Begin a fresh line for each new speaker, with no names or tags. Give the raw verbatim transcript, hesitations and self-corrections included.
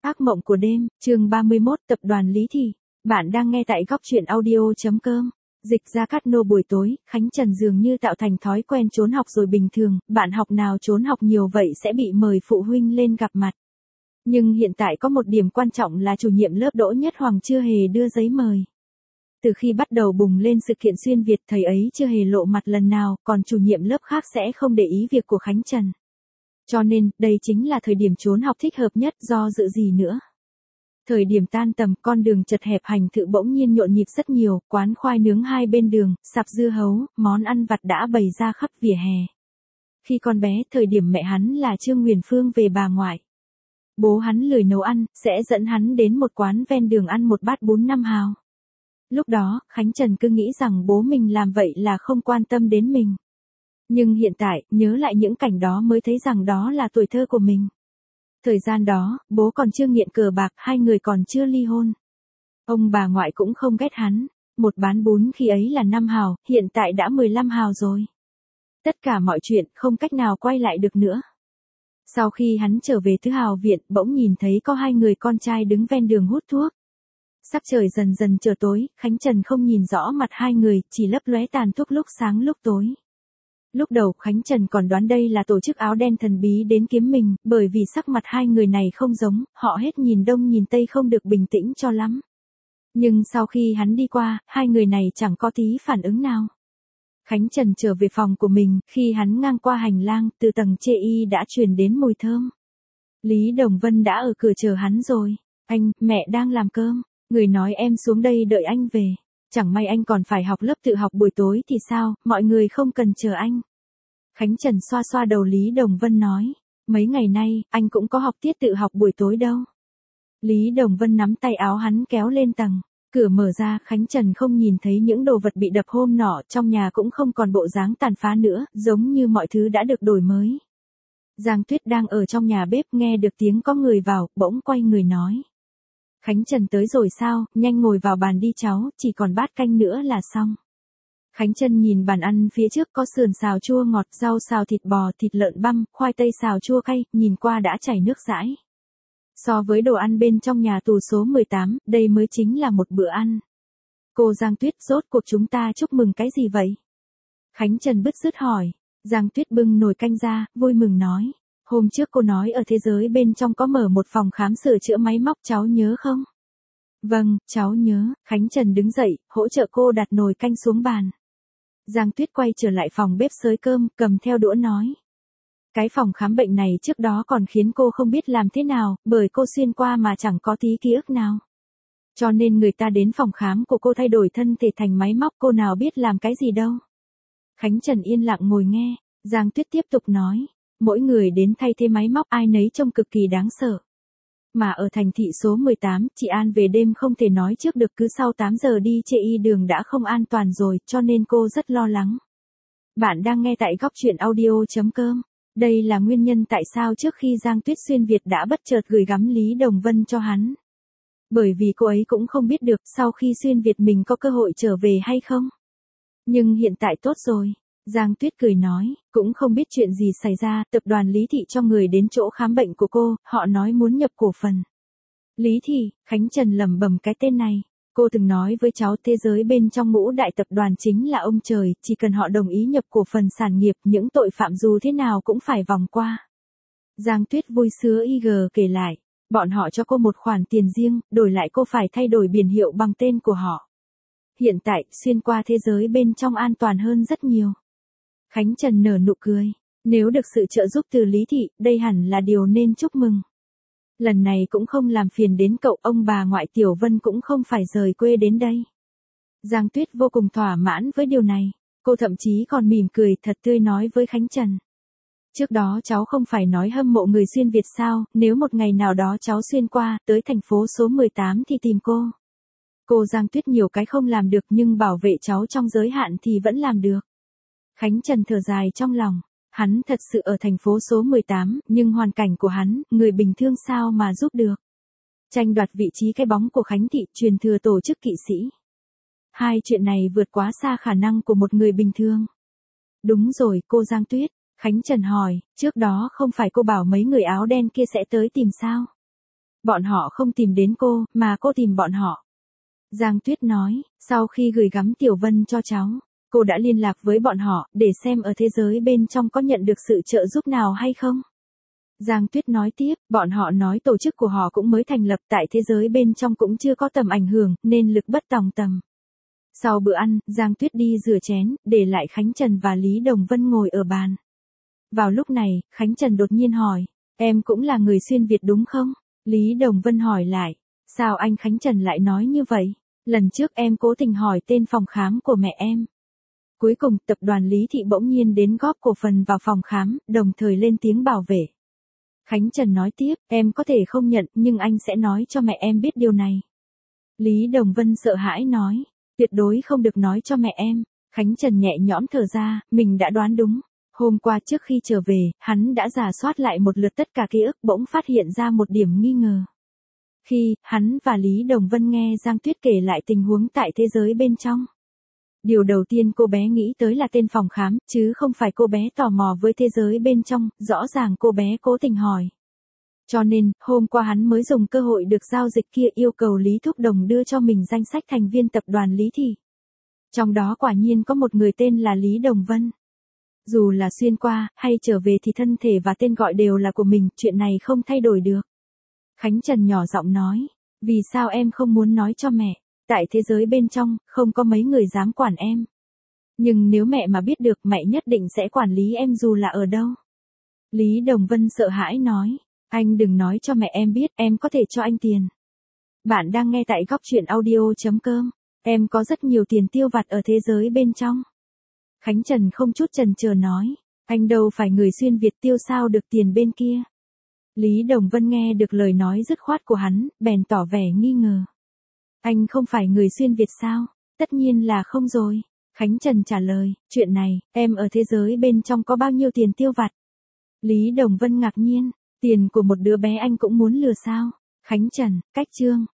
Ác mộng của đêm, chương ba mươi mốt, tập đoàn Lý Thị. Bạn đang nghe tại góc truyện audio.com. Dịch ra cắt nô buổi tối, Khánh Trần dường như tạo thành thói quen trốn học rồi bình thường, bạn học nào trốn học nhiều vậy sẽ bị mời phụ huynh lên gặp mặt. Nhưng hiện tại có một điểm quan trọng là chủ nhiệm lớp Đỗ Nhất Hoàng chưa hề đưa giấy mời. Từ khi bắt đầu bùng lên sự kiện xuyên Việt, thầy ấy chưa hề lộ mặt lần nào, còn chủ nhiệm lớp khác sẽ không để ý việc của Khánh Trần. Cho nên, đây chính là thời điểm trốn học thích hợp nhất, do dự gì nữa. Thời điểm tan tầm, con đường chật hẹp hành thự bỗng nhiên nhộn nhịp rất nhiều, quán khoai nướng hai bên đường, sạp dưa hấu, món ăn vặt đã bày ra khắp vỉa hè. Khi con bé, thời điểm mẹ hắn là Trương Nguyền Phương về bà ngoại. Bố hắn lười nấu ăn, sẽ dẫn hắn đến một quán ven đường ăn một bát bún năm hào. Lúc đó, Khánh Trần cứ nghĩ rằng bố mình làm vậy là không quan tâm đến mình. Nhưng hiện tại, nhớ lại những cảnh đó mới thấy rằng đó là tuổi thơ của mình. Thời gian đó, bố còn chưa nghiện cờ bạc, hai người còn chưa ly hôn. Ông bà ngoại cũng không ghét hắn. Một bán bún khi ấy là năm hào, hiện tại đã mười lăm hào rồi. Tất cả mọi chuyện không cách nào quay lại được nữa. Sau khi hắn trở về Thứ Hào viện, bỗng nhìn thấy có hai người con trai đứng ven đường hút thuốc. Sắc trời dần dần trở tối, Khánh Trần không nhìn rõ mặt hai người, chỉ lấp lóe tàn thuốc lúc sáng lúc tối. Lúc đầu Khánh Trần còn đoán đây là tổ chức áo đen thần bí đến kiếm mình, bởi vì sắc mặt hai người này không giống, họ hết nhìn đông nhìn tây không được bình tĩnh cho lắm. Nhưng sau khi hắn đi qua, hai người này chẳng có tí phản ứng nào. Khánh Trần trở về phòng của mình, khi hắn ngang qua hành lang, từ tầng chê y đã truyền đến mùi thơm. Lý Đồng Vân đã ở cửa chờ hắn rồi. Anh, mẹ đang làm cơm, người nói em xuống đây đợi anh về. Chẳng may anh còn phải học lớp tự học buổi tối thì sao, mọi người không cần chờ anh. Khánh Trần xoa xoa đầu Lý Đồng Vân nói, mấy ngày nay, anh cũng có học tiết tự học buổi tối đâu. Lý Đồng Vân nắm tay áo hắn kéo lên tầng, cửa mở ra, Khánh Trần không nhìn thấy những đồ vật bị đập hôm nọ, trong nhà cũng không còn bộ dáng tàn phá nữa, giống như mọi thứ đã được đổi mới. Giang Tuyết đang ở trong nhà bếp nghe được tiếng có người vào, bỗng quay người nói. Khánh Trần tới rồi sao, nhanh ngồi vào bàn đi cháu, chỉ còn bát canh nữa là xong. Khánh Trần nhìn bàn ăn phía trước có sườn xào chua ngọt, rau xào thịt bò, thịt lợn băm, khoai tây xào chua cay, nhìn qua đã chảy nước dãi. So với đồ ăn bên trong nhà tù số mười tám, đây mới chính là một bữa ăn. Cô Giang Tuyết, rốt cuộc chúng ta chúc mừng cái gì vậy? Khánh Trần bứt rứt hỏi. Giang Tuyết bưng nồi canh ra, vui mừng nói. Hôm trước cô nói ở thế giới bên trong có mở một phòng khám sửa chữa máy móc, cháu nhớ không? Vâng, cháu nhớ. Khánh Trần đứng dậy, hỗ trợ cô đặt nồi canh xuống bàn. Giang Tuyết quay trở lại phòng bếp xới cơm, cầm theo đũa nói. Cái phòng khám bệnh này trước đó còn khiến cô không biết làm thế nào, bởi cô xuyên qua mà chẳng có tí ký ức nào. Cho nên người ta đến phòng khám của cô thay đổi thân thể thành máy móc, cô nào biết làm cái gì đâu. Khánh Trần yên lặng ngồi nghe, Giang Tuyết tiếp tục nói. Mỗi người đến thay thế máy móc ai nấy trông cực kỳ đáng sợ. Mà ở thành thị số mười tám, chị An về đêm không thể nói trước được, cứ sau tám giờ đi chê y đường đã không an toàn rồi, cho nên cô rất lo lắng. Bạn đang nghe tại góc truyện audio.com. Đây là nguyên nhân tại sao trước khi Giang Tuyết xuyên Việt đã bất chợt gửi gắm Lý Đồng Vân cho hắn. Bởi vì cô ấy cũng không biết được sau khi xuyên Việt mình có cơ hội trở về hay không. Nhưng hiện tại tốt rồi. Giang Tuyết cười nói, cũng không biết chuyện gì xảy ra, tập đoàn Lý Thị cho người đến chỗ khám bệnh của cô, họ nói muốn nhập cổ phần. Lý Thị, Khánh Trần lẩm bẩm cái tên này, cô từng nói với cháu thế giới bên trong ngũ đại tập đoàn chính là ông trời, chỉ cần họ đồng ý nhập cổ phần sản nghiệp, những tội phạm dù thế nào cũng phải vòng qua. Giang Tuyết vui sướng y gờ kể lại, bọn họ cho cô một khoản tiền riêng, đổi lại cô phải thay đổi biển hiệu bằng tên của họ. Hiện tại, xuyên qua thế giới bên trong an toàn hơn rất nhiều. Khánh Trần nở nụ cười, nếu được sự trợ giúp từ Lý Thị, đây hẳn là điều nên chúc mừng. Lần này cũng không làm phiền đến cậu, ông bà ngoại Tiểu Vân cũng không phải rời quê đến đây. Giang Tuyết vô cùng thỏa mãn với điều này, cô thậm chí còn mỉm cười thật tươi nói với Khánh Trần. Trước đó cháu không phải nói hâm mộ người xuyên Việt sao, nếu một ngày nào đó cháu xuyên qua, tới thành phố số mười tám thì tìm cô. Cô Giang Tuyết nhiều cái không làm được nhưng bảo vệ cháu trong giới hạn thì vẫn làm được. Khánh Trần thở dài trong lòng, hắn thật sự ở thành phố số mười tám, nhưng hoàn cảnh của hắn, người bình thường sao mà giúp được. Tranh đoạt vị trí cái bóng của Khánh Thị, truyền thừa tổ chức kỵ sĩ. Hai chuyện này vượt quá xa khả năng của một người bình thường. Đúng rồi, cô Giang Tuyết, Khánh Trần hỏi, trước đó không phải cô bảo mấy người áo đen kia sẽ tới tìm sao? Bọn họ không tìm đến cô, mà cô tìm bọn họ. Giang Tuyết nói, sau khi gửi gắm Tiểu Vân cho cháu, cô đã liên lạc với bọn họ, để xem ở thế giới bên trong có nhận được sự trợ giúp nào hay không. Giang Tuyết nói tiếp, bọn họ nói tổ chức của họ cũng mới thành lập, tại thế giới bên trong cũng chưa có tầm ảnh hưởng, nên lực bất tòng tầm. Sau bữa ăn, Giang Tuyết đi rửa chén, để lại Khánh Trần và Lý Đồng Vân ngồi ở bàn. Vào lúc này, Khánh Trần đột nhiên hỏi, em cũng là người xuyên Việt đúng không? Lý Đồng Vân hỏi lại, sao anh Khánh Trần lại nói như vậy? Lần trước em cố tình hỏi tên phòng khám của mẹ em. Cuối cùng, tập đoàn Lý Thị bỗng nhiên đến góp cổ phần vào phòng khám, đồng thời lên tiếng bảo vệ. Khánh Trần nói tiếp, em có thể không nhận, nhưng anh sẽ nói cho mẹ em biết điều này. Lý Đồng Vân sợ hãi nói, tuyệt đối không được nói cho mẹ em. Khánh Trần nhẹ nhõm thở ra, mình đã đoán đúng. Hôm qua trước khi trở về, hắn đã rà soát lại một lượt tất cả ký ức, bỗng phát hiện ra một điểm nghi ngờ. Khi, hắn và Lý Đồng Vân nghe Giang Tuyết kể lại tình huống tại thế giới bên trong. Điều đầu tiên cô bé nghĩ tới là tên phòng khám, chứ không phải cô bé tò mò với thế giới bên trong, rõ ràng cô bé cố tình hỏi. Cho nên, hôm qua hắn mới dùng cơ hội được giao dịch kia yêu cầu Lý Thúc Đồng đưa cho mình danh sách thành viên tập đoàn Lý Thị. Trong đó quả nhiên có một người tên là Lý Đồng Vân. Dù là xuyên qua, hay trở về thì thân thể và tên gọi đều là của mình, chuyện này không thay đổi được. Khánh Trần nhỏ giọng nói, vì sao em không muốn nói cho mẹ? Tại thế giới bên trong, không có mấy người dám quản em. Nhưng nếu mẹ mà biết được, mẹ nhất định sẽ quản lý em dù là ở đâu. Lý Đồng Vân sợ hãi nói, anh đừng nói cho mẹ em biết, em có thể cho anh tiền. Bạn đang nghe tại góc truyện audio chấm com, em có rất nhiều tiền tiêu vặt ở thế giới bên trong. Khánh Trần không chút chần chờ nói, anh đâu phải người xuyên Việt, tiêu sao được tiền bên kia. Lý Đồng Vân nghe được lời nói dứt khoát của hắn, bèn tỏ vẻ nghi ngờ. Anh không phải người xuyên Việt sao? Tất nhiên là không rồi. Khánh Trần trả lời, chuyện này, em ở thế giới bên trong có bao nhiêu tiền tiêu vặt? Lý Đồng Vân ngạc nhiên, tiền của một đứa bé anh cũng muốn lừa sao? Khánh Trần, cách chương.